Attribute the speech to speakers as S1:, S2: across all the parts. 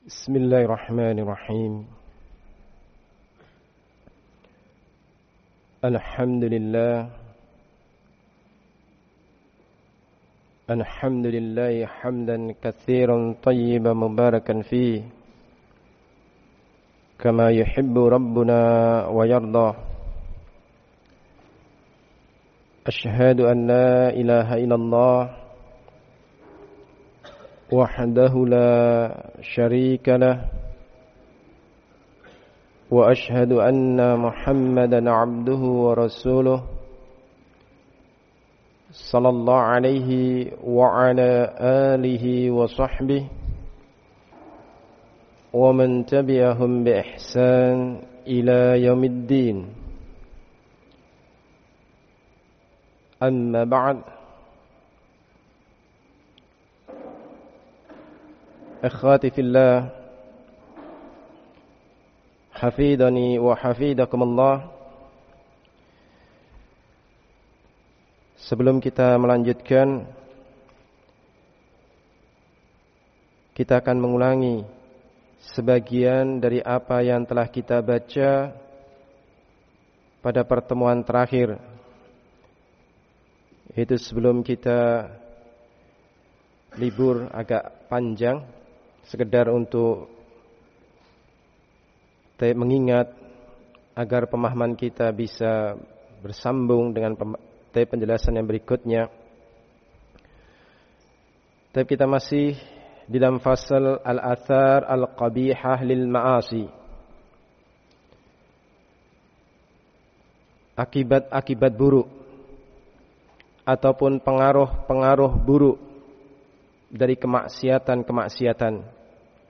S1: Bismillahirrahmanirrahim. Alhamdulillah hamdan katsiran tayyiban mubarakan fihi kama yuhibbu rabbuna wa yarda. Asyhadu an la ilaha illallah wahdahu la syarika lah wa ashhadu anna Muhammadan abduhu wa rasuluh sallallahu alaihi wa ala alihi wa sahbihi wa man tabi'ahum bi ihsan ila yaumiddin. Amma ba'd. Akhwati fillah, hafidhani wa hafidakumullah. Sebelum kita melanjutkan, kita akan mengulangi sebagian dari apa yang telah kita baca pada pertemuan terakhir, yaitu sebelum kita libur agak panjang, sekedar untuk mengingat agar pemahaman kita bisa bersambung dengan penjelasan yang berikutnya. Tapi kita masih di dalam fasal al-athar al-qabihah lil ma'asi, akibat-akibat buruk ataupun pengaruh-pengaruh buruk dari kemaksiatan.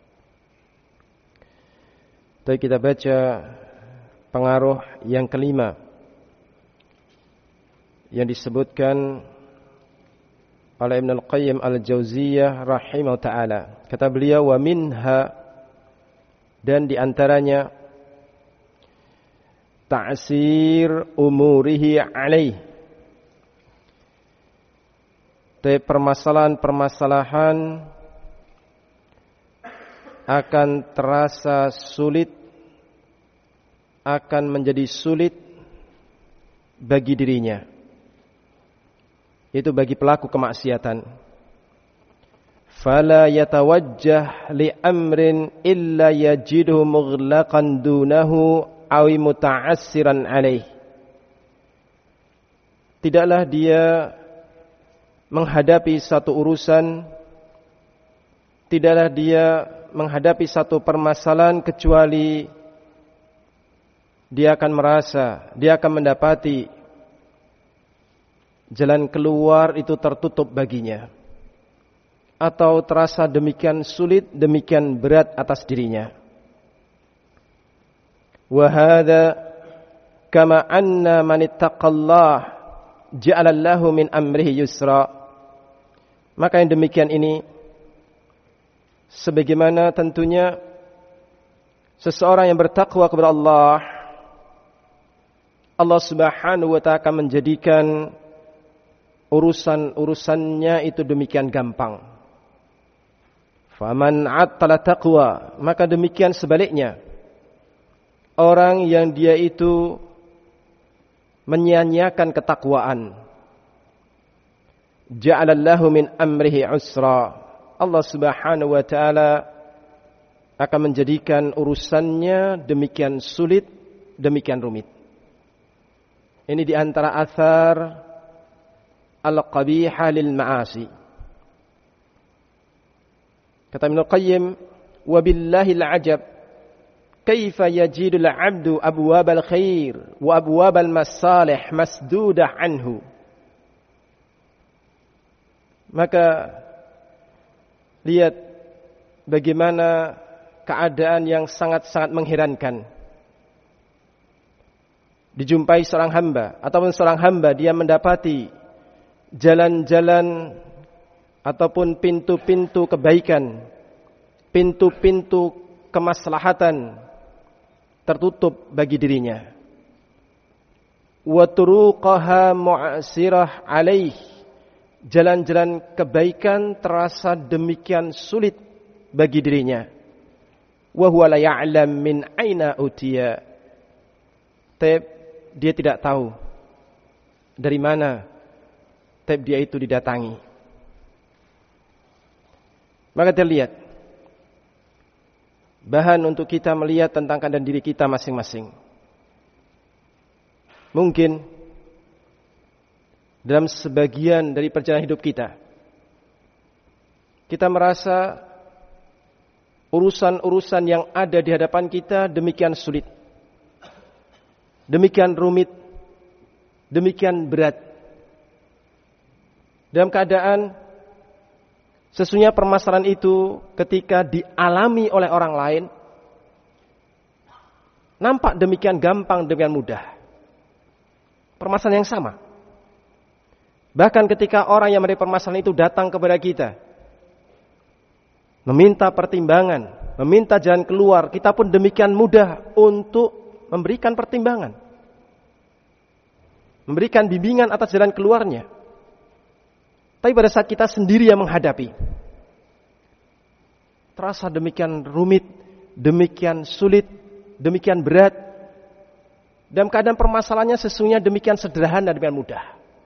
S1: Tapi kita baca pengaruh yang kelima yang disebutkan oleh Ibn Al-Qayyim Al-Jauziyah rahimahu ta'ala. Kata beliau, wa minha, dan diantaranya ta'sir umurihi alaih, permasalahan-permasalahan akan terasa sulit, akan menjadi sulit bagi dirinya, itu bagi pelaku kemaksiatan. Fala yatawajjah li amrin illa yajiduhu mughlaqan dunahu aw muta'assiran alaih. Tidaklah dia menghadapi satu urusan, tidaklah dia menghadapi satu permasalahan kecuali dia akan merasa, dia akan mendapati jalan keluar itu tertutup baginya, atau terasa demikian sulit, demikian berat atas dirinya. Wa hadza kama anna man ittaqallah ja'ala lahu min amrihi yusra. Maka yang demikian ini sebagaimana tentunya seseorang yang bertakwa kepada Allah Subhanahu wa ta'ala akan menjadikan urusan-urusannya itu demikian gampang. Faman attala taqwa, maka demikian sebaliknya, orang yang dia itu menyia-nyiakan ketakwaan, ja'alallahu min amrihi usra, Allah Subhanahu wa ta'ala akan menjadikan urusannya demikian sulit, demikian rumit. Ini di antara athar al-qabihah lil ma'asi. Kata Ibnu Qayyim, wa billahi al-ajab kaifa yajidu al-'abdu abwab al-khair wa abwab al-masalih masdudah anhu. Maka lihat bagaimana keadaan yang sangat-sangat mengherankan. Dijumpai seorang hamba, ataupun seorang hamba dia mendapati jalan-jalan ataupun pintu-pintu kebaikan, pintu-pintu kemaslahatan tertutup bagi dirinya. Wa turuqaha mu'sirah alaih, jalan-jalan kebaikan terasa demikian sulit bagi dirinya. wa huwa la ya'lam min aina utiya. Dia tidak tahu dari mana dia itu didatangi. Maka terlihat bahan untuk kita melihat tentang keadaan diri kita masing-masing. Mungkin dalam sebagian dari perjalanan hidup kita merasa urusan-urusan yang ada di hadapan kita demikian sulit, demikian rumit, demikian berat. Dalam keadaan sesungguhnya permasalahan itu ketika dialami oleh orang lain nampak demikian gampang, demikian mudah. Permasalahan yang sama. Bahkan ketika orang yang menerima permasalahan itu datang kepada kita meminta pertimbangan, meminta jalan keluar, kita pun demikian mudah untuk memberikan pertimbangan, memberikan bimbingan atas jalan keluarnya. Tapi pada saat kita sendiri yang menghadapi, terasa demikian rumit, demikian sulit, demikian berat. Dalam keadaan permasalahannya sesungguhnya demikian sederhana, demikian mudah.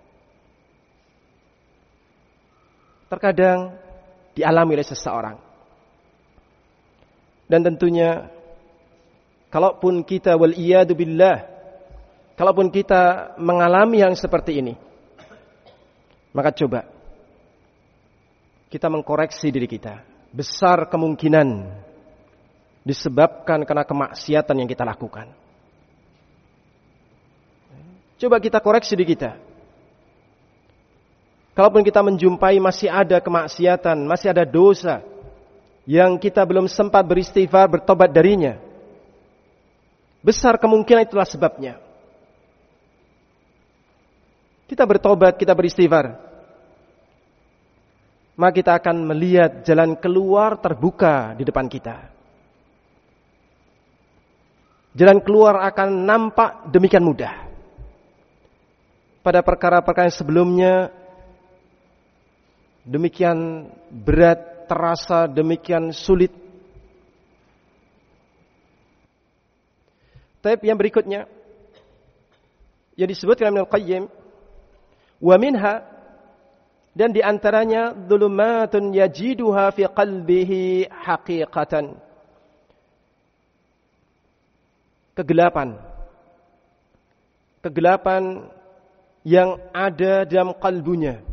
S1: Terkadang dialami oleh seseorang. Dan tentunya kalaupun kita wal-iyadu billah, kalaupun kita mengalami yang seperti ini, maka coba kita mengkoreksi diri kita. Besar kemungkinan disebabkan karena kemaksiatan yang kita lakukan. Coba kita koreksi diri kita. Kalaupun kita menjumpai masih ada kemaksiatan, masih ada dosa yang kita belum sempat beristighfar, bertobat darinya, besar kemungkinan itulah sebabnya. Kita bertobat, kita beristighfar, maka kita akan melihat jalan keluar terbuka di depan kita. Jalan keluar akan nampak demikian mudah. Pada perkara-perkara yang sebelumnya demikian berat, terasa demikian sulit. Tapi yang berikutnya yang disebutkan Ibnu Qayyim, wa minha, dan di antaranya dhulumatun yajiduha fi qalbihi haqiqatan. Kegelapan yang ada dalam kalbunya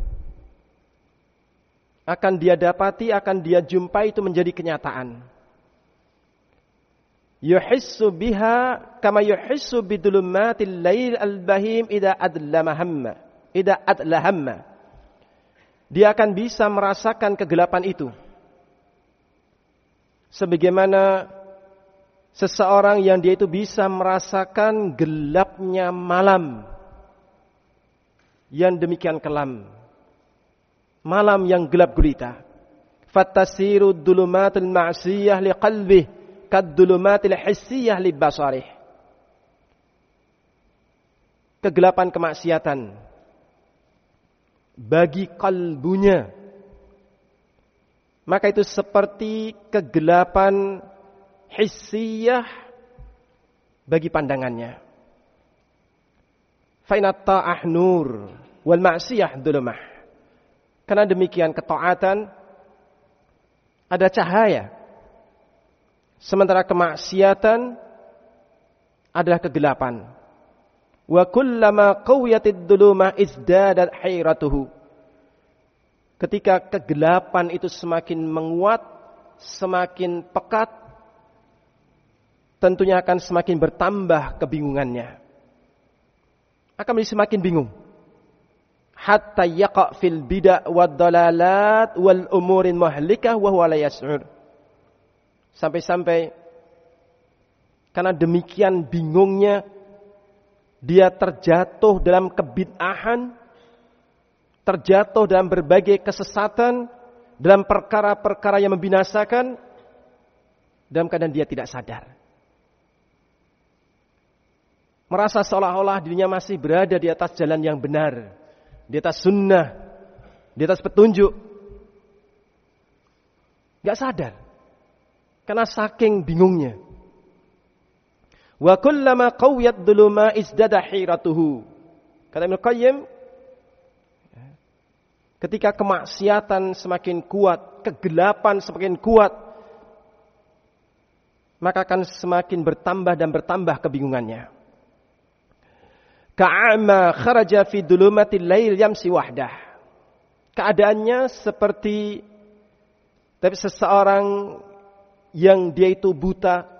S1: akan dia dapati, akan dia jumpai, itu menjadi kenyataan. Yuhissu biha kama yuhissu bidulumatil lail al-bahim idza adlahamma. Dia akan bisa merasakan kegelapan itu sebagaimana seseorang yang dia itu bisa merasakan gelapnya malam yang demikian kelam, malam yang gelap gulita. Fattasiru dhulumatul ma'siyah liqalbih kadhulumatil hissiyah libasarih. Kegelapan kemaksiatan bagi kalbunya, maka itu seperti kegelapan hissiyah bagi pandangannya. Fa'inat ta'ah nur wal ma'siyah dhulumah. Karena demikian ketaatan ada cahaya, sementara kemaksiatan adalah kegelapan. Wa kullama qawiyatid dhulumah izdadat hayratuhu. Ketika kegelapan itu semakin menguat, semakin pekat, tentunya akan semakin bertambah kebingungannya. Akan menjadi semakin bingung. Hatta yaqa' fil bid'ah wad dalalat wal umurin muhlikah wa huwa la yas'ur. Sampai-sampai karena demikian bingungnya dia terjatuh dalam kebid'ahan, terjatuh dalam berbagai kesesatan, dalam perkara-perkara yang membinasakan, dalam keadaan dia tidak sadar. Merasa seolah-olah dirinya masih berada di atas jalan yang benar, di atas sunnah, di atas petunjuk. Gak sadar. Karena saking bingungnya. Wa kullama qawiyat dhuluma izdada hiratuhu. Kata Ibnu Qayyim, ketika kemaksiatan semakin kuat, kegelapan semakin kuat, maka akan semakin bertambah dan bertambah kebingungannya. Ka'ama kharaja fi dhulumatil lail yamsi wahdah. Keadaannya seperti seseorang yang dia itu buta,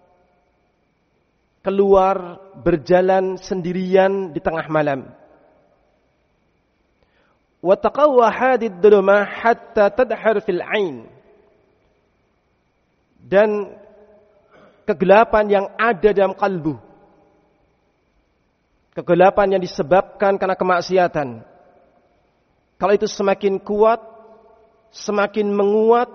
S1: keluar berjalan sendirian di tengah malam. Wa taqawwa hadid dhulumah hatta tadhhar fil 'ain. Dan kegelapan yang ada dalam kalbu, kegelapan yang disebabkan karena kemaksiatan, kalau itu semakin kuat, semakin menguat,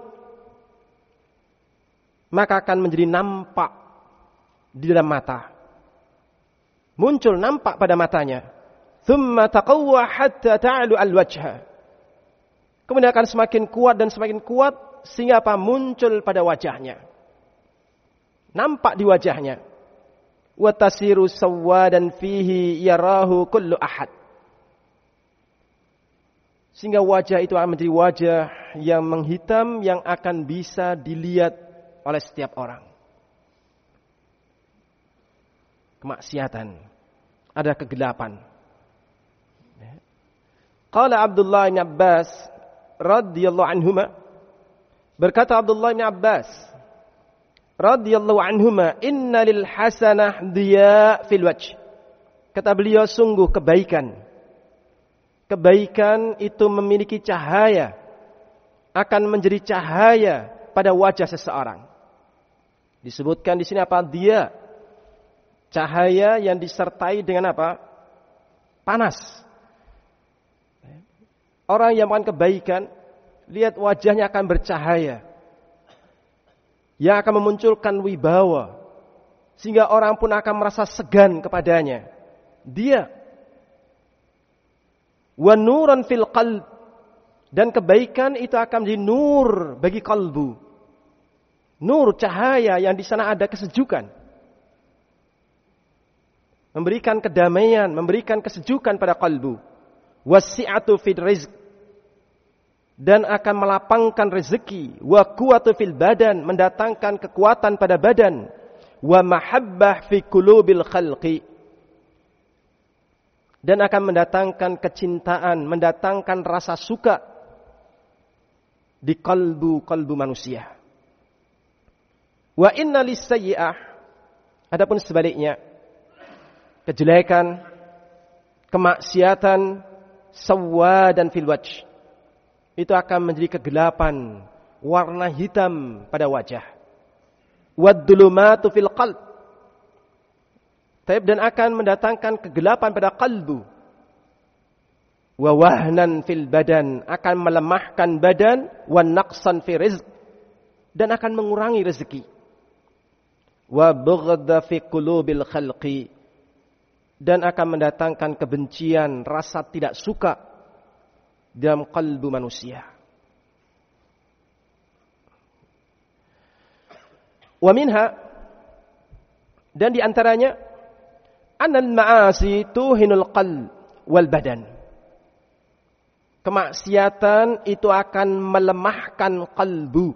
S1: maka akan menjadi nampak di dalam mata. Muncul nampak pada matanya. Thumma taqawwa hatta ta'lu al-wajha. Kemudian akan semakin kuat dan semakin kuat sehingga apa? Muncul pada wajahnya. Nampak di wajahnya. Wa tasiru sawwadan fihi yarahu kullu ahad. Sehingga wajah itu akan menjadi wajah yang menghitam yang akan bisa dilihat oleh setiap orang. Kemaksiatan, ada kegelapan. Qala Abdullah bin Abbas radhiyallahu anhuma, berkata Abdullah bin Abbas radhiyallahu anhuma, inna lil hasanah diya fil wajh. Kata beliau, sungguh kebaikan itu memiliki cahaya, akan menjadi cahaya pada wajah seseorang. Disebutkan di sini apa? Dia, cahaya yang disertai dengan apa? Panas. Orang yang melakukan kebaikan, lihat wajahnya akan bercahaya, yang akan memunculkan wibawa, sehingga orang pun akan merasa segan kepadanya. Dia wa nuran fil qalb, dan kebaikan itu akan menjadi nur bagi kalbu. Nur, cahaya yang di sana ada kesejukan, memberikan kedamaian, memberikan kesejukan pada kalbu. Wasi'atu fil rizq, dan akan melapangkan rezeki. Wa quwwatu fil badan, mendatangkan kekuatan pada badan. Wa mahabbah fi qulubil khalqi, dan akan mendatangkan kecintaan, mendatangkan rasa suka di kalbu manusia. Wa inna lis-sayyi'ah, adapun sebaliknya, kejelekan, kemaksiatan, sawadan fil wajh, itu akan menjadi kegelapan, warna hitam pada wajah. Wad-dhulumatu fil qalb, dan akan mendatangkan kegelapan pada kalbu. Wa wahnan fil badan, akan melemahkan badan. Wa naqsan fi rizq, dan akan mengurangi rezeki. Wa bughda fi qulubil khalqi, dan akan mendatangkan kebencian, rasa tidak suka dalam kalbu manusia. Wa minha, dan di antaranya, anal ma'asi tuhinul qalb wal badan. Kemaksiatan itu akan melemahkan kalbu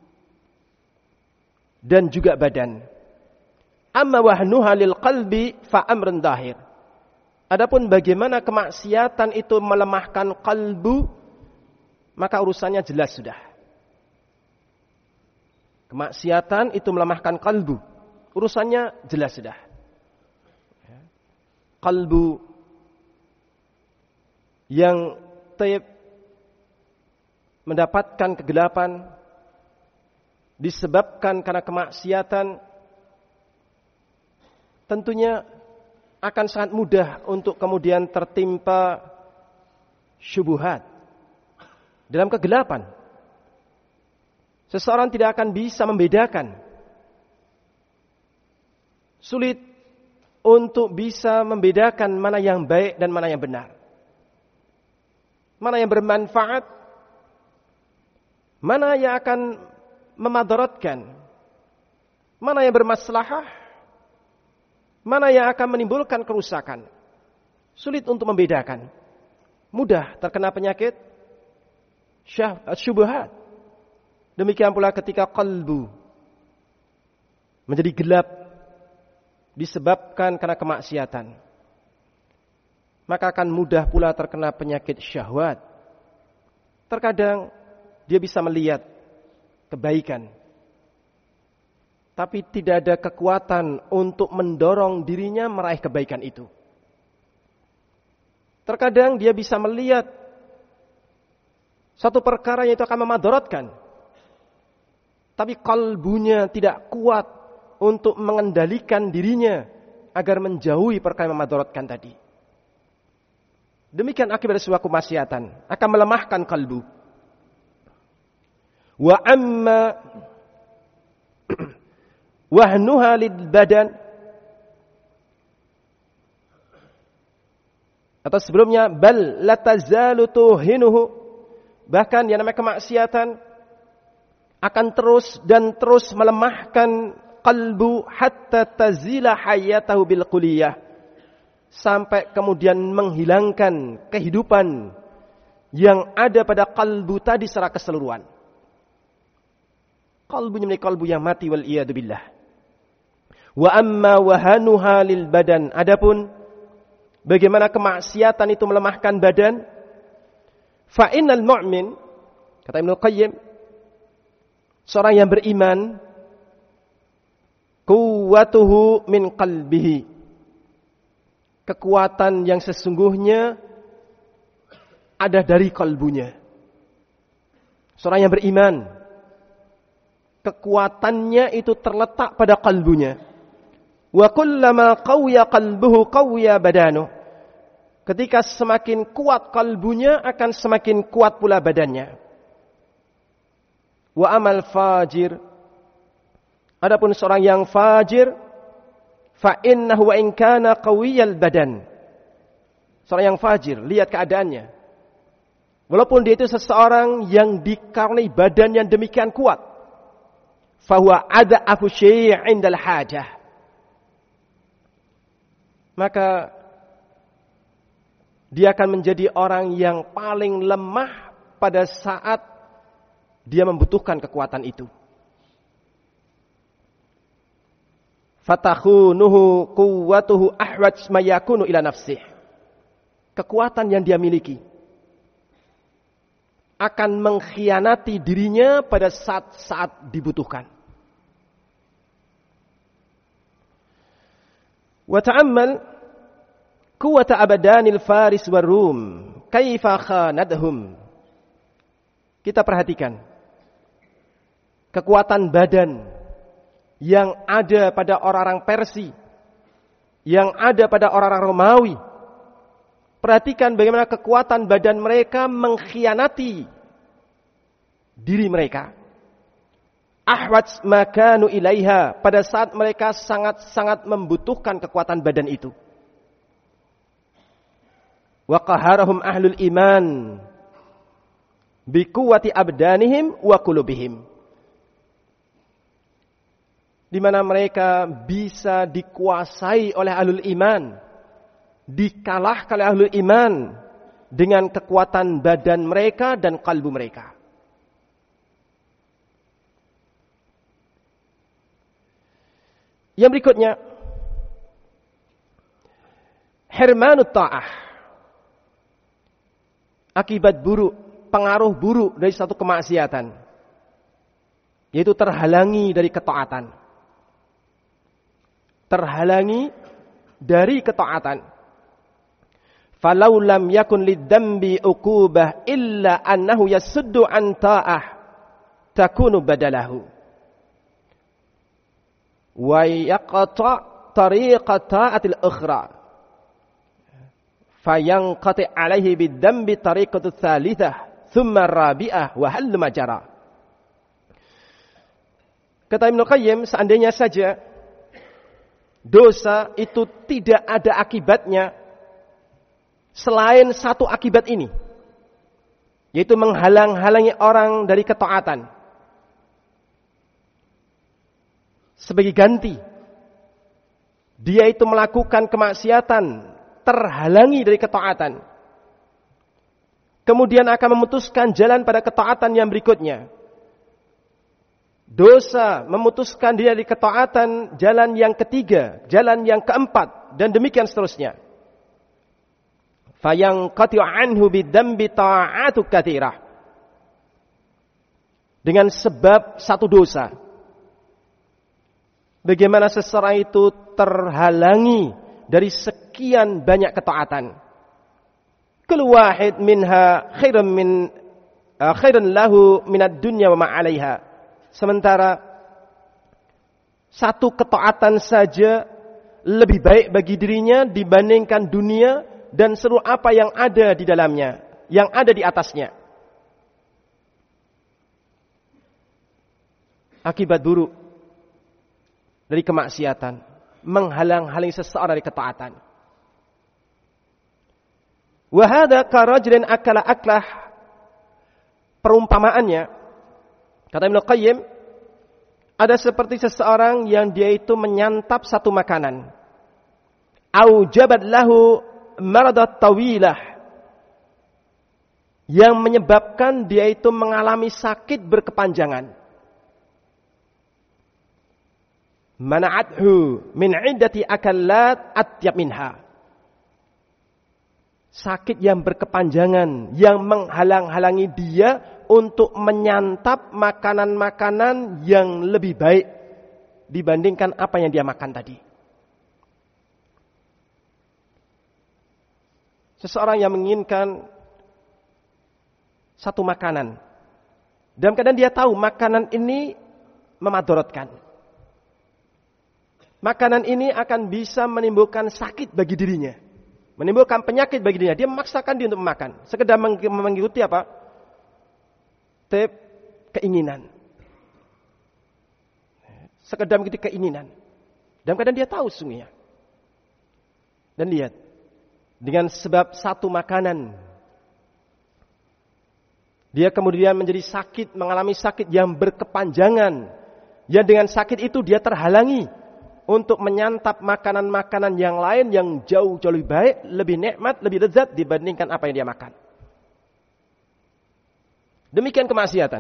S1: dan juga badan. Amma wahnuha lil qalbi fa amrun dahir. Adapun bagaimana kemaksiatan itu melemahkan kalbu, maka urusannya jelas sudah. Kemaksiatan itu melemahkan kalbu, urusannya jelas sudah. Kalbu yang mendapatkan kegelapan disebabkan karena kemaksiatan, tentunya akan sangat mudah untuk kemudian tertimpa syubhat dalam kegelapan. Seseorang tidak akan bisa membedakan. Sulit untuk bisa membedakan mana yang baik dan mana yang benar. Mana yang bermanfaat, mana yang akan memadaratkan, mana yang bermaslahah, mana yang akan menimbulkan kerusakan. Sulit untuk membedakan. Mudah terkena penyakit syubhat. Demikian pula ketika qalbu menjadi gelap disebabkan karena kemaksiatan, maka akan mudah pula terkena penyakit syahwat. Terkadang dia bisa melihat kebaikan, tapi tidak ada kekuatan untuk mendorong dirinya meraih kebaikan itu. Terkadang dia bisa melihat satu perkara yang itu akan memadaratkan, tapi kalbunya tidak kuat untuk mengendalikan dirinya agar menjauhi perkara yang memadaratkan tadi. Demikian akibat sebuah kemaksiatan akan melemahkan kalbu. Wa amma wahnuha lil badan, atau sebelumnya bal latazalu tuhinuhu, bahkan yang namanya kemaksiatan akan terus dan terus melemahkan qalbu hatta tazila hayatahu bil kulliyah, sampai kemudian menghilangkan kehidupan yang ada pada qalbu tadi secara keseluruhan. Qalbunya menjadi qalbu yang mati wal iyadu billah. Wa amma wahanuha lil badan, adapun bagaimana kemaksiatan itu melemahkan badan? Fa innal mu'min, kata Ibnu Qayyim, seorang yang beriman, quwwatuhu min qalbihi, kekuatan yang sesungguhnya ada dari kalbunya. Seorang yang beriman, kekuatannya itu terletak pada kalbunya. Wa kullama qawiya qalbuhu qawiya badanu. Ketika semakin kuat kalbunya, akan semakin kuat pula badannya. Wa amal fajir, adapun seorang yang fajir, fa innahu wa in kana qawiyal badan. Seorang yang fajir, lihat keadaannya. Walaupun dia itu seseorang yang dikaruniai badan yang demikian kuat, fa huwa ad'afu syai' 'indal hajah, maka dia akan menjadi orang yang paling lemah pada saat dia membutuhkan kekuatan itu. Fatakhunuhu quwwatuhu ahwaj ma yakunu ila nafsih. Kekuatan yang dia miliki akan mengkhianati dirinya pada saat-saat dibutuhkan. Wa ta'ammal quwwata abadanil faris war rum kaifa khanadhum. Kita perhatikan kekuatan badan yang ada pada orang-orang Persia, yang ada pada orang-orang Romawi. Perhatikan bagaimana kekuatan badan mereka mengkhianati diri mereka. Ahwaj makanu ilaiha, pada saat mereka sangat-sangat membutuhkan kekuatan badan itu. Wa qaharahum ahlul iman bi quwwati abdanihim wa qulubihim, di mana mereka bisa dikuasai oleh ahlul iman, dikalahkan oleh ahlul iman dengan kekuatan badan mereka dan kalbu mereka. Yang berikutnya, hirmanut ta'ah, akibat buruk, pengaruh buruk dari satu kemaksiatan, yaitu terhalangi dari ketaatan. Terhalangi dari ketaatan. Falau lam yakun lidzambi uqubah illa annahu yasuddu an ta'ah takunu badalahu wa yaqta tariqa ta'atil ukhra fayanqati alaihi bidzambi tariqatu tsalitsah thumma rabi'ah wa hal majara. Kata Ibnu Qayyim, seandainya saja dosa itu tidak ada akibatnya selain satu akibat ini, yaitu menghalang-halangi orang dari ketaatan, sebagai ganti. Dia itu melakukan kemaksiatan, terhalangi dari ketaatan. Kemudian akan memutuskan jalan pada ketaatan yang berikutnya. Dosa memutuskan dia dari ketaatan, jalan yang ketiga, jalan yang keempat, dan demikian seterusnya. Fayanqati'u anhu bidzambi ta'atu katsirah. Dengan sebab satu dosa. Bagaimana seseorang itu terhalangi dari sekian banyak ketaatan. Kullu wahid minha khairan lahu minad dunya wa ma 'alaiha. Sementara satu ketaatan saja lebih baik bagi dirinya dibandingkan dunia dan seluruh apa yang ada di dalamnya, yang ada di atasnya. Akibat buruk dari kemaksiatan, menghalang-halangi seseorang dari ketaatan. Wa hadza karajulin akala aklah. Perumpamaannya, kata Ibnu Qayyim, ada seperti seseorang yang dia itu menyantap satu makanan. Aujabat lahu maradat tawilah. Yang menyebabkan dia itu mengalami sakit berkepanjangan. Mana'athu min 'iddati akallat atyab minha. Sakit yang berkepanjangan yang menghalang-halangi dia untuk menyantap makanan-makanan yang lebih baik dibandingkan apa yang dia makan tadi. Seseorang yang menginginkan satu makanan, dalam keadaan dia tahu makanan ini memadaratkan. Makanan ini akan bisa menimbulkan sakit bagi dirinya, menimbulkan penyakit bagi dirinya. Dia memaksakan dia untuk memakan, sekedar mengikuti apa? Keinginan. Sekedar mengikuti keinginan. Dalam keadaan dia tahu sesungguhnya. Dan lihat, dengan sebab satu makanan, dia kemudian menjadi sakit, mengalami sakit yang berkepanjangan. Ya, dengan sakit itu dia terhalangi untuk menyantap makanan-makanan yang lain yang jauh-jauh lebih baik, lebih nikmat, lebih lezat dibandingkan apa yang dia makan. Demikian kemaksiatan.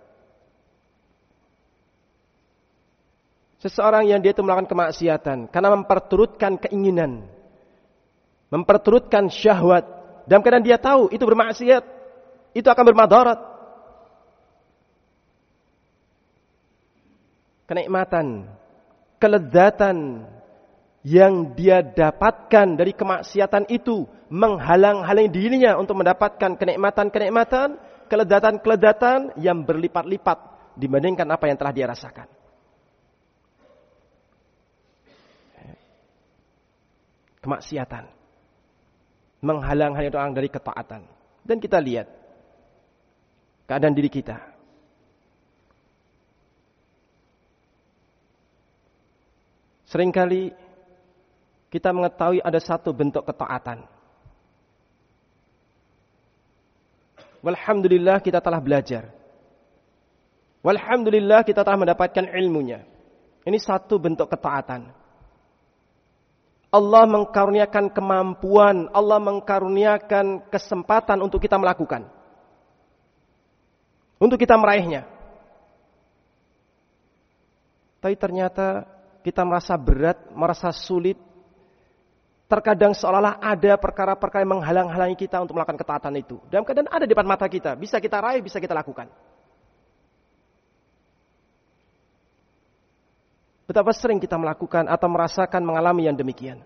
S1: Seseorang yang dia itu melakukan kemaksiatan karena memperturutkan keinginan, memperturutkan syahwat, dalam keadaan dia tahu itu bermaksiat, itu akan bermadarat. Kenikmatan, kelezatan yang dia dapatkan dari kemaksiatan itu menghalang-halangi dirinya untuk mendapatkan kenikmatan-kenikmatan, kelezatan-kelezatan yang berlipat-lipat dibandingkan apa yang telah dia rasakan. Kemaksiatan menghalang-halangi orang dari ketaatan. Dan kita lihat keadaan diri kita. Seringkali kita mengetahui ada satu bentuk ketaatan. Walhamdulillah kita telah belajar. Walhamdulillah kita telah mendapatkan ilmunya. Ini satu bentuk ketaatan. Allah mengkaruniakan kemampuan, Allah mengkaruniakan kesempatan untuk kita melakukan. Untuk kita meraihnya. Tapi ternyata kita merasa berat, merasa sulit. Terkadang seolah-olah ada perkara-perkara yang menghalang-halangi kita untuk melakukan ketaatan itu. Dalam keadaan ada di depan mata kita. Bisa kita raih, bisa kita lakukan. Betapa sering kita melakukan atau merasakan mengalami yang demikian.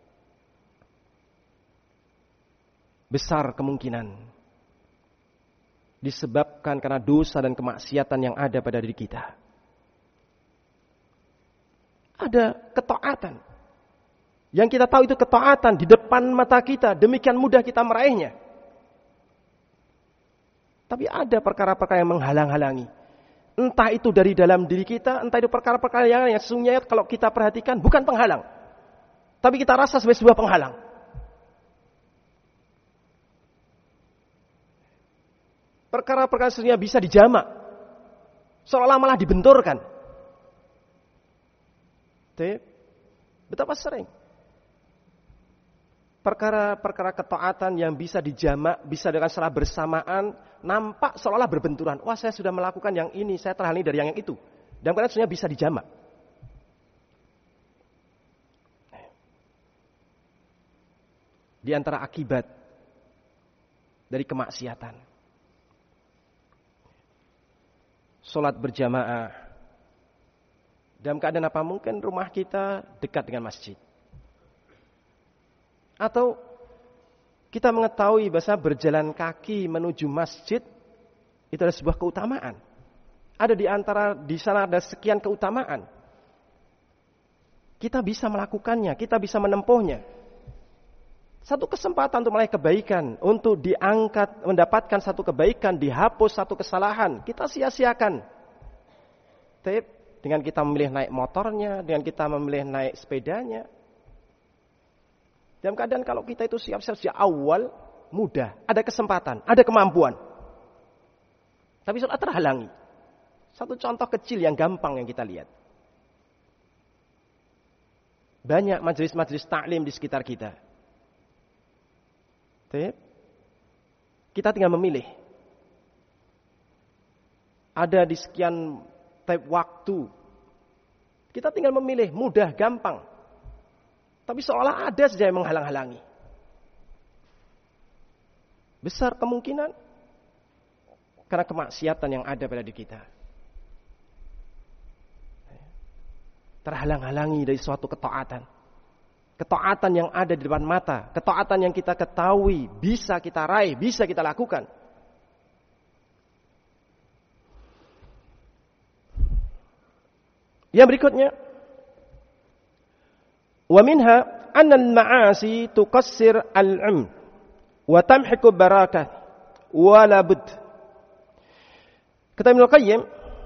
S1: Besar kemungkinan disebabkan karena dosa dan kemaksiatan yang ada pada diri kita. Ada ketaatan. Yang kita tahu itu ketaatan di depan mata kita. Demikian mudah kita meraihnya. Tapi ada perkara-perkara yang menghalang-halangi. Entah itu dari dalam diri kita, entah itu perkara-perkara yang sesungguhnya kalau kita perhatikan bukan penghalang. Tapi kita rasa sebagai sebuah penghalang. Perkara-perkara sesungguhnya bisa dijamak. Seolah-olah malah dibenturkan. Betapa sering perkara-perkara ketaatan yang bisa dijamak, bisa dengan secara bersamaan, nampak seolah-olah berbenturan. Wah, saya sudah melakukan yang ini, saya terhalangi dari yang itu. Dan kadang sebenarnya bisa dijamak. Di antara akibat dari kemaksiatan, sholat berjamaah. Dalam keadaan apa? Mungkin rumah kita dekat dengan masjid. Atau kita mengetahui bahasa berjalan kaki menuju masjid itu adalah sebuah keutamaan. Ada di sana ada sekian keutamaan. Kita bisa melakukannya, kita bisa menempuhnya. Satu kesempatan untuk meraih kebaikan, untuk diangkat, mendapatkan satu kebaikan, dihapus satu kesalahan, kita sia-siakan. Dengan kita memilih naik motornya, dengan kita memilih naik sepedanya. Dalam keadaan kalau kita itu siap-siap sejak awal, mudah, ada kesempatan, ada kemampuan. Tapi sholat terhalangi. Satu contoh kecil yang gampang yang kita lihat. Banyak majelis-majelis taklim di sekitar kita. Kita tinggal memilih. Ada di sekian waktu. Kita tinggal memilih, mudah, gampang. Tapi seolah ada saja yang menghalang-halangi. Besar kemungkinan karena kemaksiatan yang ada pada diri kita. Terhalang-halangi dari suatu ketaatan. Ketaatan yang ada di depan mata. Ketaatan yang kita ketahui. Bisa kita raih. Bisa kita lakukan. Yang berikutnya. Wa minha anna al-ma'asi tuqassir al-'ilm wa tamhiku barakah wa la bud. Kata Ibnu Qayyim,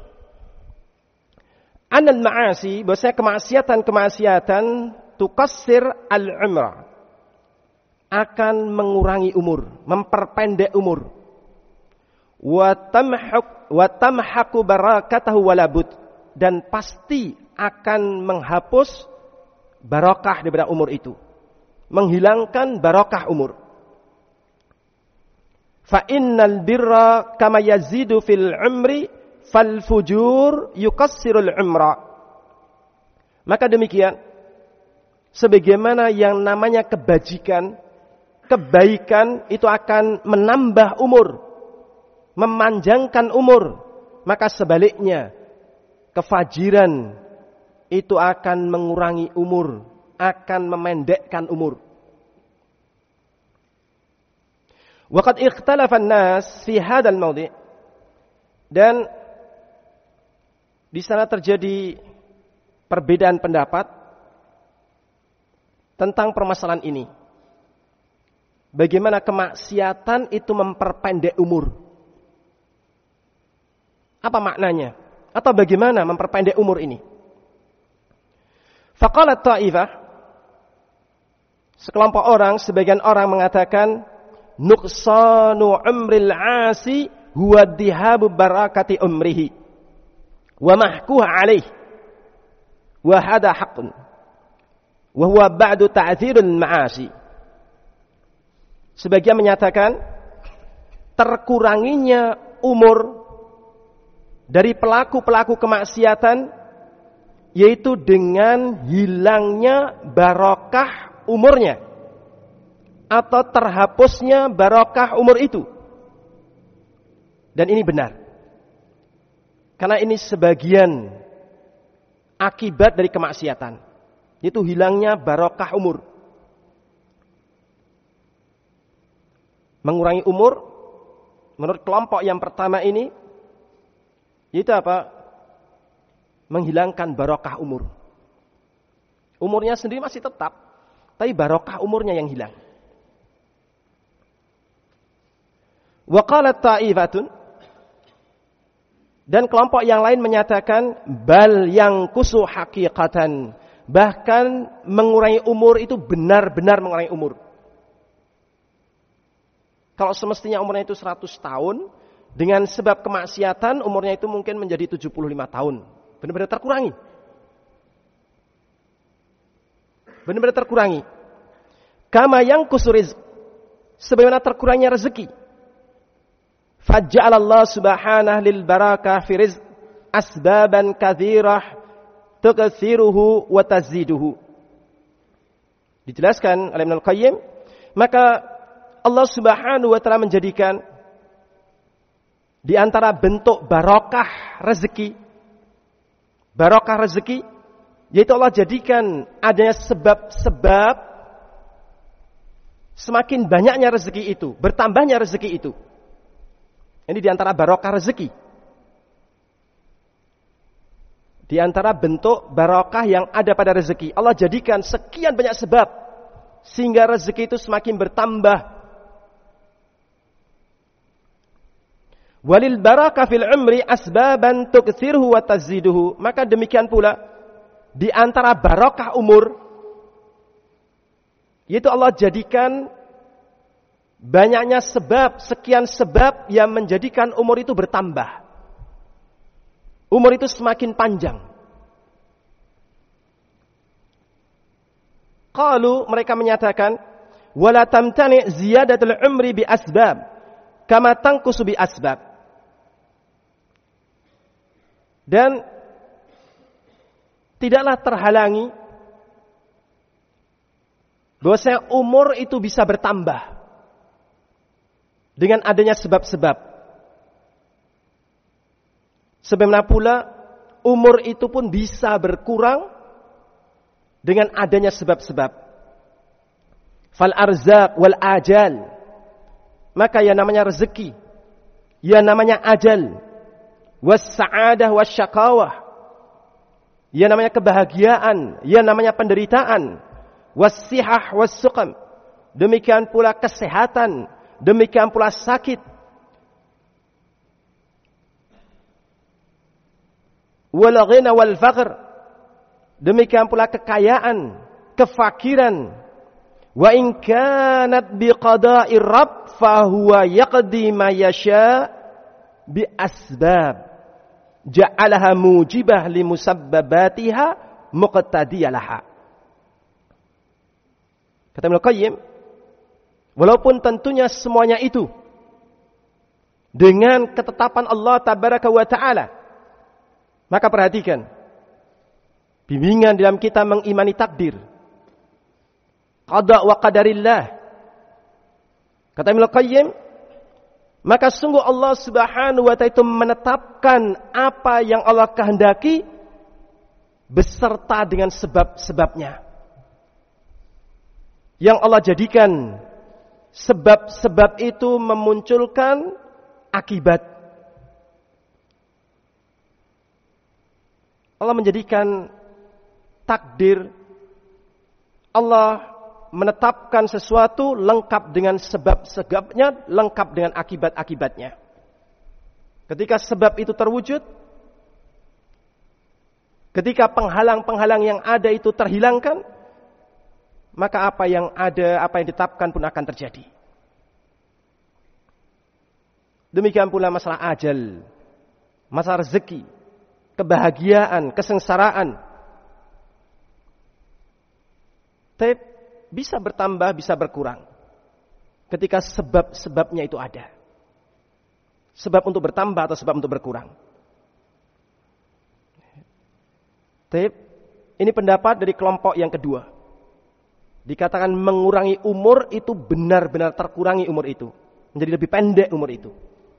S1: anna al-ma'asi, bahwasanya kemaksiatan tuqassir al-'umra, akan mengurangi umur, memperpendek umur. Wa tamhaku barakatahu wa la bud, dan pasti akan menghapus barakah daripada umur itu. Menghilangkan barakah umur. Fa innal birra kama yazidu fil umri fal fujur yuqassirul umra. Maka demikian, sebagaimana yang namanya kebajikan, kebaikan itu akan menambah umur, memanjangkan umur, maka sebaliknya kefajiran itu akan mengurangi umur, akan memendekkan umur. Waqad ikhtalafa an-nas fi hadzal mawdi', dan di sana terjadi perbedaan pendapat tentang permasalahan ini. Bagaimana kemaksiatan itu memperpendek umur? Apa maknanya? Atau bagaimana memperpendek umur ini? Faqalat ta'ifah, sekelompok orang, sebagian orang mengatakan, nuqsanu umril 'asi huwa dihabu barakati umrihi wa mahkuha 'alaih wa hada haqqun wa huwa ba'du ta'thirul ma'asi. Sebagian menyatakan terkuranginya umur dari pelaku-pelaku kemaksiatan yaitu dengan hilangnya barakah umurnya atau terhapusnya barakah umur itu. Dan ini benar. Karena ini sebagian akibat dari kemaksiatan, yaitu hilangnya barakah umur. Mengurangi umur menurut kelompok yang pertama ini yaitu apa? Menghilangkan barakah umur. Umurnya sendiri masih tetap, tapi barakah umurnya yang hilang. Wa qalat ta'ifatun, dan kelompok yang lain menyatakan bal yang kusu haqiqatan, bahkan mengurangi umur itu benar-benar mengurangi umur. Kalau semestinya umurnya itu 100 tahun, dengan sebab kemaksiatan umurnya itu mungkin menjadi 75 tahun. Benar-benar terkurangi. benar-benar terkurangi. Kama yanqusu rizq, sebagaimana terkurangnya rezeki. Faja'alallahu subhanahu lil barakah fi rizq asbaban katsirah tukthiruhu wa taziduhu. Dijelaskan oleh Ibnu Al-Qayyim, maka Allah Subhanahu wa taala menjadikan di antara bentuk barokah rezeki yaitu Allah jadikan adanya sebab-sebab semakin banyaknya rezeki itu, bertambahnya rezeki itu. Ini di antara barokah rezeki. Di antara bentuk barokah yang ada pada rezeki, Allah jadikan sekian banyak sebab sehingga rezeki itu semakin bertambah. Walil barakah fil umri asbaban tukthirhu wa taziduhu. Maka demikian pula di antara barokah umur, yaitu Allah jadikan banyaknya sebab, sekian sebab yang menjadikan umur itu bertambah. Umur itu semakin panjang. Qalu, mereka menyatakan, wala tamtani ziyadatul umri bi asbab kama tanqusu bi asbab. Dan tidaklah terhalangi bahwasanya umur itu bisa bertambah dengan adanya sebab-sebab. Sebagaimana pula umur itu pun bisa berkurang dengan adanya sebab-sebab. Fal arzaq wal ajal, maka yang namanya rezeki, yang namanya ajal, was sa'adah was syaqawah, yang namanya kebahagiaan, yang namanya penderitaan, was sihah was suqam, demikian pula kesehatan, demikian pula sakit, wal ghina wal faqr, demikian pula kekayaan, kefakiran. Wa in kanat biqada'ir rabb fa huwa yaqdi ma yasha bi asbab ja'alaha mujibah li musabbabatiha muqtadiyalaha. Kata Ibnu Qayyim, walaupun tentunya semuanya itu dengan ketetapan Allah tabaraka wa taala, maka perhatikan bimbingan dalam kita mengimani takdir, qada wa qadarillah. Kata Ibnu Qayyim, maka sungguh Allah Subhanahu wa taala itu menetapkan apa yang Allah kehendaki beserta dengan sebab-sebabnya. Yang Allah jadikan sebab-sebab itu memunculkan akibat. Allah menjadikan takdir, Allah menetapkan sesuatu lengkap dengan sebab-sebabnya, lengkap dengan akibat-akibatnya. Ketika sebab itu terwujud, ketika penghalang-penghalang yang ada itu terhilangkan, maka apa yang ada, apa yang ditetapkan pun akan terjadi. Demikian pula masalah ajal, masalah rezeki, kebahagiaan, kesengsaraan. Tapi bisa bertambah, bisa berkurang ketika sebab-sebabnya itu ada. Sebab untuk bertambah atau sebab untuk berkurang. Tapi ini pendapat dari kelompok yang kedua. Dikatakan mengurangi umur itu benar-benar terkurangi umur itu. Menjadi lebih pendek umur itu.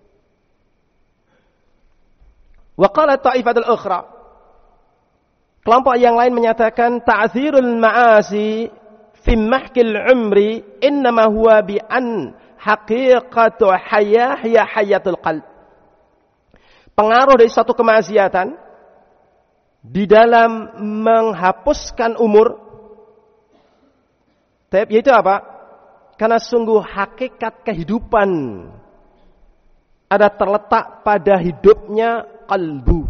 S1: Wa qala ta'ifatul ukhra, kelompok yang lain menyatakan ta'thirul ma'asi fi mahkil umri innama huwa bi an haqiqatu hayah ya hayatul qalb. Pengaruh dari suatu kemaksiatan di dalam menghapuskan umur, yaitu apa? Karena sungguh hakikat kehidupan ada terletak pada hidupnya qalbu.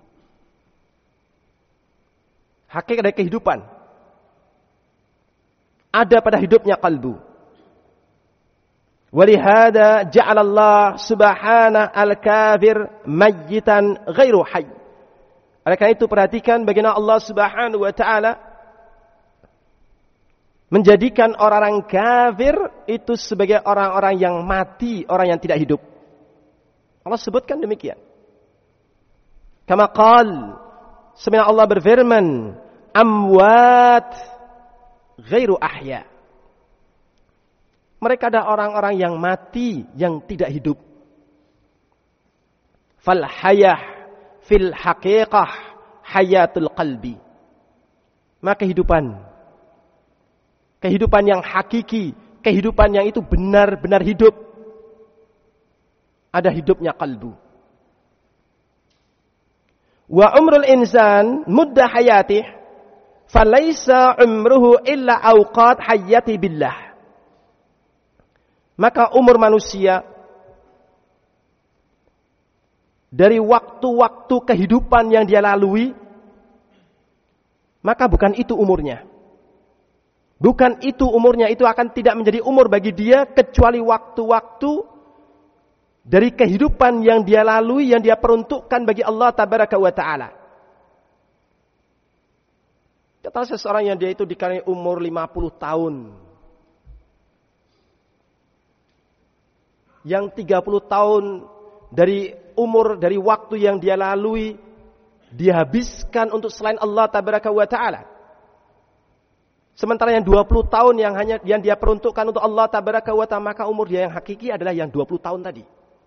S1: Hakikat dari kehidupan ada pada hidupnya qalbu. Walihada ja'alallah subhanahu al-kafir mayyitan ghairu hayy. Oleh karena itu perhatikan bagaimana Allah Subhanahu wa taala menjadikan orang-orang kafir itu sebagai orang-orang yang mati, orang yang tidak hidup. Allah sebutkan demikian. Kama qal, sebenarnya Allah berfirman, amwat ghairu ahya. Mereka adalah orang-orang yang mati, yang tidak hidup. Fal hayah fil haqiqah hayatul qalbi. Maka kehidupan yang hakiki, kehidupan yang itu benar-benar hidup, ada hidupnya qalbu. Wa umrul insan mudda hayatih falaysa umruhu illa awqat hayati billah. Maka umur manusia dari waktu-waktu kehidupan yang dia lalui, maka bukan itu umurnya. Bukan itu umurnya, itu akan tidak menjadi umur bagi dia kecuali waktu-waktu dari kehidupan yang dia lalui, yang dia peruntukkan bagi Allah Tabaraka wa Ta'ala. Kata seseorang yang dia itu dikaruniai umur 50 tahun. Yang 30 tahun dari umur, dari waktu yang dia lalui, dihabiskan untuk selain Allah Tabaraka wa Ta'ala. Sementara yang 20 tahun yang dia peruntukkan untuk Allah Tabaraka wa Ta'ala, maka umur dia yang hakiki adalah yang 20 tahun tadi.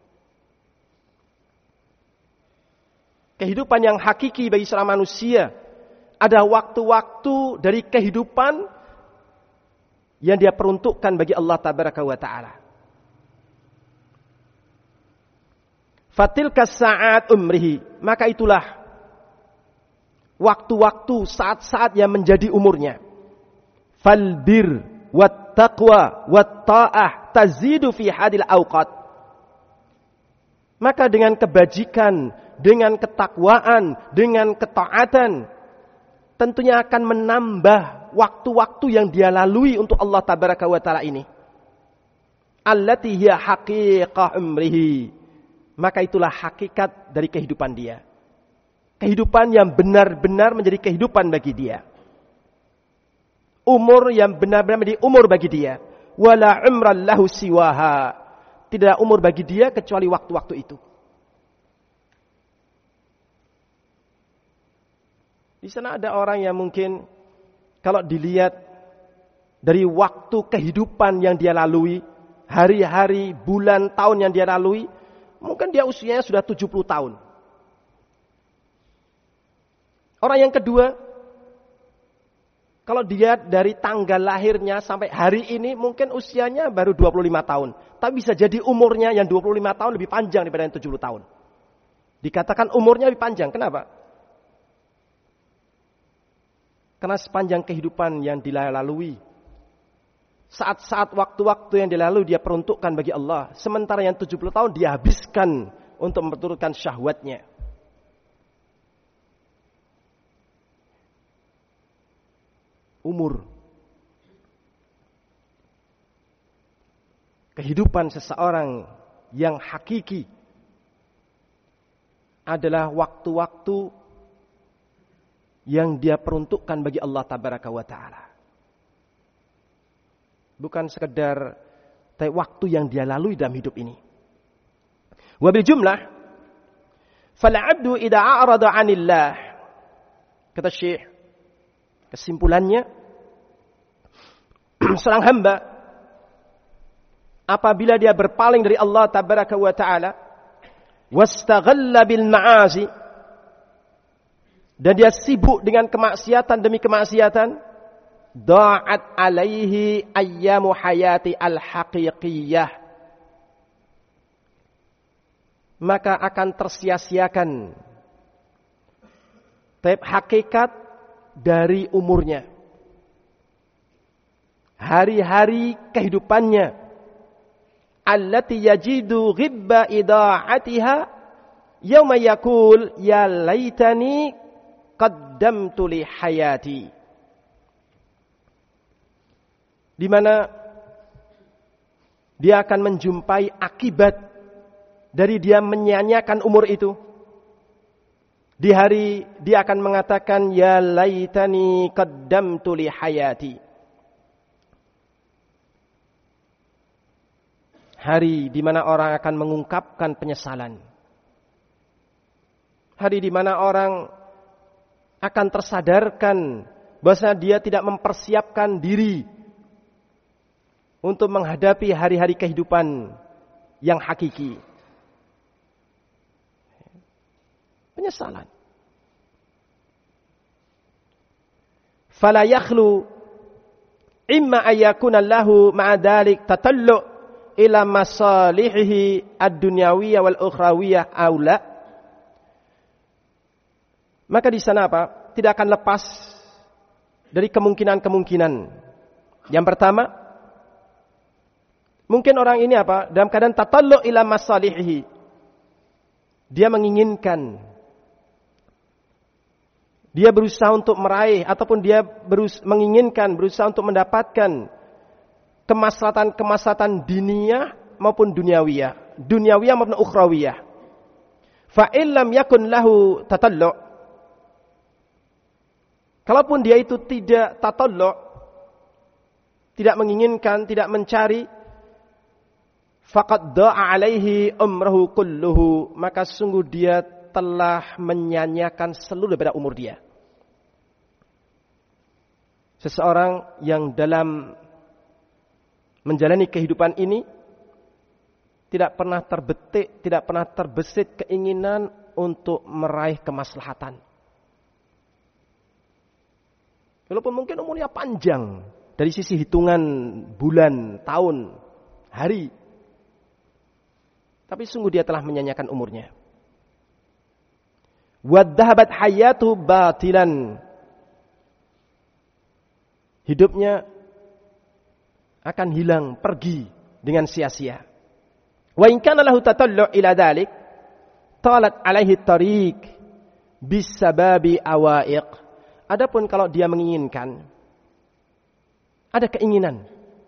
S1: Kehidupan yang hakiki bagi seorang manusia ada waktu-waktu dari kehidupan yang dia peruntukkan bagi Allah Tabaraka wa Ta'ala. Fatilka sa'at umrihi, maka itulah waktu-waktu, saat-saat yang menjadi umurnya. Falbir wat taqwa wat ta'ah tazidu fi hadil awqat. Maka dengan kebajikan, dengan ketakwaan, dengan ketaatan, tentunya akan menambah waktu-waktu yang dia lalui untuk Allah Tabaraka wa Ta'ala ini. Allati hiya haqiqah umrihi. Maka itulah hakikat dari kehidupan dia. Kehidupan yang benar-benar menjadi kehidupan bagi dia. Umur yang benar-benar menjadi umur bagi dia. Wala umran lahu siwaha. Tidak ada umur bagi dia kecuali waktu-waktu itu. Di sana ada orang yang mungkin kalau dilihat dari waktu kehidupan yang dia lalui, hari-hari, bulan, tahun yang dia lalui, mungkin dia usianya sudah 70 tahun. Orang yang kedua, kalau dilihat dari tanggal lahirnya sampai hari ini, mungkin usianya baru 25 tahun. Tapi bisa jadi umurnya yang 25 tahun lebih panjang daripada yang 70 tahun. Dikatakan umurnya lebih panjang. Kenapa? Karena sepanjang kehidupan yang dilalui, saat-saat waktu-waktu yang dilalui dia peruntukkan bagi Allah. Sementara yang 70 tahun dia habiskan untuk memperturutkan syahwatnya. Umur. Kehidupan seseorang yang hakiki adalah waktu-waktu yang dia peruntukkan bagi Allah Tabaraka wa Ta'ala. Bukan sekedar waktu yang dia lalui dalam hidup ini. Wa bil jumlah, fal 'abdu idza a'rada 'anillah. Kata Syekh, kesimpulannya, seorang hamba apabila dia berpaling dari Allah Tabaraka wa Ta'ala, wastaghalla bil ma'asi, dan dia sibuk dengan kemaksiatan demi kemaksiatan, da'at alaihi ayyamu hayati al-haqiqiyah, maka akan tersia-siakan hakikat dari umurnya, hari-hari kehidupannya, allati yajidu ghibba ida'atiha yawma yaqul ya laitani qaddamtu li hayati, di mana dia akan menjumpai akibat dari dia menyia-nyiakan umur itu. Di hari dia akan mengatakan ya laitani qaddamtu li hayati, Hari di mana orang akan mengungkapkan penyesalan. Hari di mana orang akan tersadarkan bahwa dia tidak mempersiapkan diri untuk menghadapi hari-hari kehidupan yang hakiki. Penyesalan. Fala yakhlu imma ayyakuna lahu ma'a dhalik tatallu' ila masalihihi ad-dunyawiyah wal ukhrawiyah aula. Maka di sana apa? Tidak akan lepas dari kemungkinan-kemungkinan. Yang pertama, mungkin orang ini apa? Dalam keadaan tatallu' ila masalihihi. Dia menginginkan, dia berusaha untuk meraih ataupun dia berusaha untuk mendapatkan kemaslahatan diniyah maupun dunyawiyah, maupun ukhrawiyah. Fa illam yakun lahu tatallu', kalaupun dia itu tidak tatallu', tidak menginginkan, tidak mencari, faqad da'a alaihi umruhu kulluhu, maka sungguh dia telah menyanyiakan seluruh daripada umur dia. Seseorang yang dalam menjalani kehidupan ini tidak pernah terbetik, tidak pernah terbesit keinginan untuk meraih kemaslahatan. Walaupun mungkin umurnya panjang dari sisi hitungan bulan, tahun, hari, tapi sungguh dia telah menyanyiakan umurnya. Wadhahabat hayatu batilan, hidupnya akan hilang, pergi dengan sia-sia. Wa in kana lahu tatallu' ila dhalik talat alaihi tariq bisababi awaiq. Adapun kalau dia menginginkan, ada keinginan,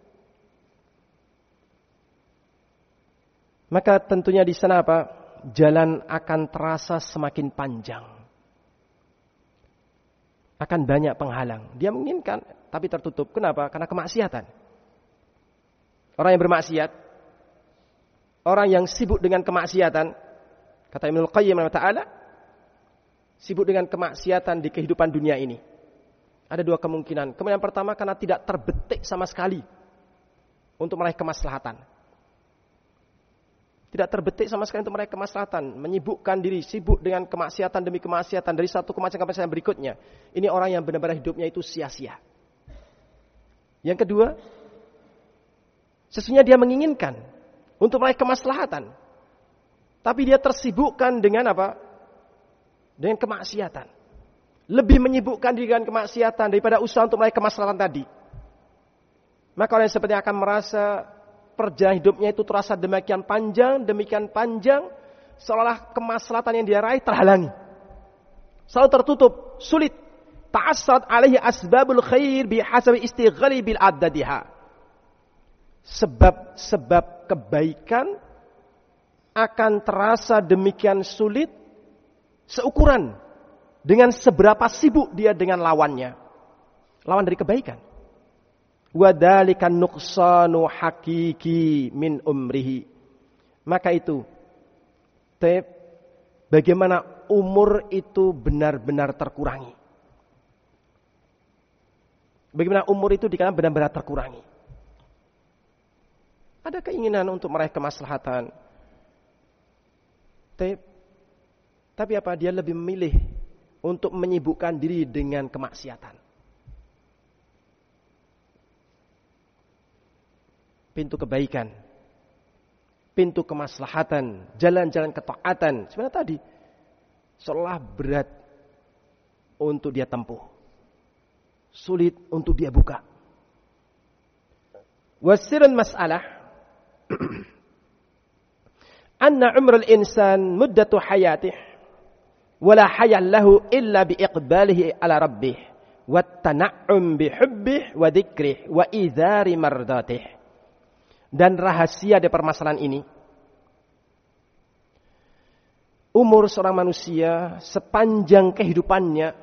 S1: maka tentunya di sana apa? Jalan akan terasa semakin panjang. Akan banyak penghalang. Dia menginginkan, tapi tertutup. Kenapa? Karena kemaksiatan. Orang yang bermaksiat, orang yang sibuk dengan kemaksiatan, kata Ibnul Qayyim Ta'ala, sibuk dengan kemaksiatan di kehidupan dunia ini. Ada dua kemungkinan. Kemungkinan pertama, karena tidak terbetik sama sekali untuk meraih kemaslahatan. Tidak terbetik sama sekali untuk meraih kemaslahatan, menyibukkan diri, sibuk dengan kemaksiatan demi kemaksiatan dari satu kemaksiatan berikutnya. Ini orang yang benar-benar hidupnya itu sia-sia. Yang kedua, sesungguhnya dia menginginkan untuk meraih kemaslahatan, tapi dia tersibukkan dengan apa? Dengan kemaksiatan. Lebih menyibukkan diri dengan kemaksiatan daripada usaha untuk meraih kemaslahatan tadi. Maka orang yang seperti akan merasa perjalanan hidupnya itu terasa demikian panjang, seolah kemaslahatan yang dia raih terhalangi. Selalu tertutup, sulit. Ta'assad alaihi asbabul khair bihasabi istighali bil addadiha. Sebab kebaikan akan terasa demikian sulit seukuran dengan seberapa sibuk dia dengan lawannya. Lawan dari kebaikan. Wadalikan nuqsanu hakiki min umrihi. Maka itu, bagaimana umur itu benar-benar terkurangi. Bagaimana umur itu dikatakan benar-benar terkurangi. Ada keinginan untuk meraih kemaslahatan. Tapi apa? Dia lebih memilih untuk menyibukkan diri dengan kemaksiatan. Pintu kebaikan, pintu kemaslahatan, jalan-jalan ketaatan, sebenarnya tadi seolah berat untuk dia tempuh, sulit untuk dia buka. Wasirun mas'alah anna umrul insan muddatu hayatih wala hayal lahu illa biiqbalihi ala rabbih wat tana'um bihubbih wa dzikrih wa idhari mardatih. Dan rahasia dari permasalahan ini, umur seorang manusia sepanjang kehidupannya,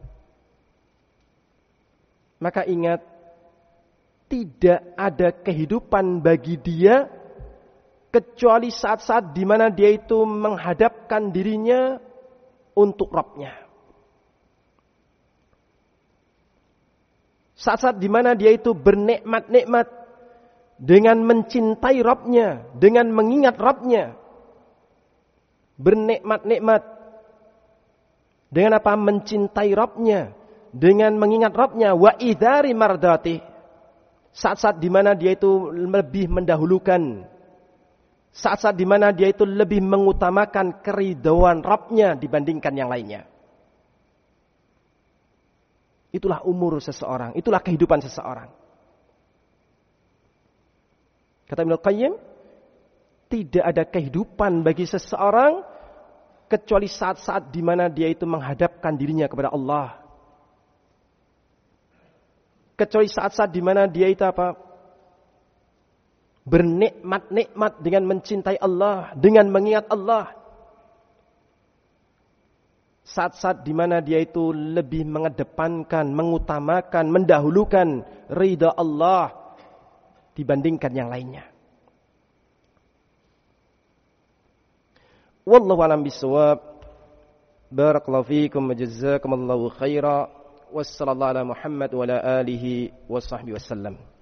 S1: maka ingat, tidak ada kehidupan bagi dia kecuali saat-saat di mana dia itu menghadapkan dirinya untuk Rabb-nya. Saat-saat di mana dia itu bernikmat-nikmat dengan mencintai Rabb-nya, dengan mengingat Rabb-nya. Bernikmat-nikmat dengan apa? Mencintai Rabb-nya, dengan mengingat Rabb-nya. Wa idhari mardati. Saat-saat di mana dia itu lebih mendahulukan, saat-saat di mana dia itu lebih mengutamakan keridhaan Rabb-nya dibandingkan yang lainnya. Itulah umur seseorang, itulah kehidupan seseorang. Kata Ibnu Qayyim, tidak ada kehidupan bagi seseorang kecuali saat-saat di mana dia itu menghadapkan dirinya kepada Allah. Kecuali saat-saat di mana dia itu apa? Bernikmat-nikmat dengan mencintai Allah, dengan mengingat Allah. Saat-saat di mana dia itu lebih mengedepankan, mengutamakan, mendahulukan ridha Allah dibandingkan yang lainnya. Wallahu a'lam bishawab. Barakallahu fiikum wa jazakumullahu khaira. Wassallallahu ala Muhammad wa ala alihi wa sahbihi wasallam.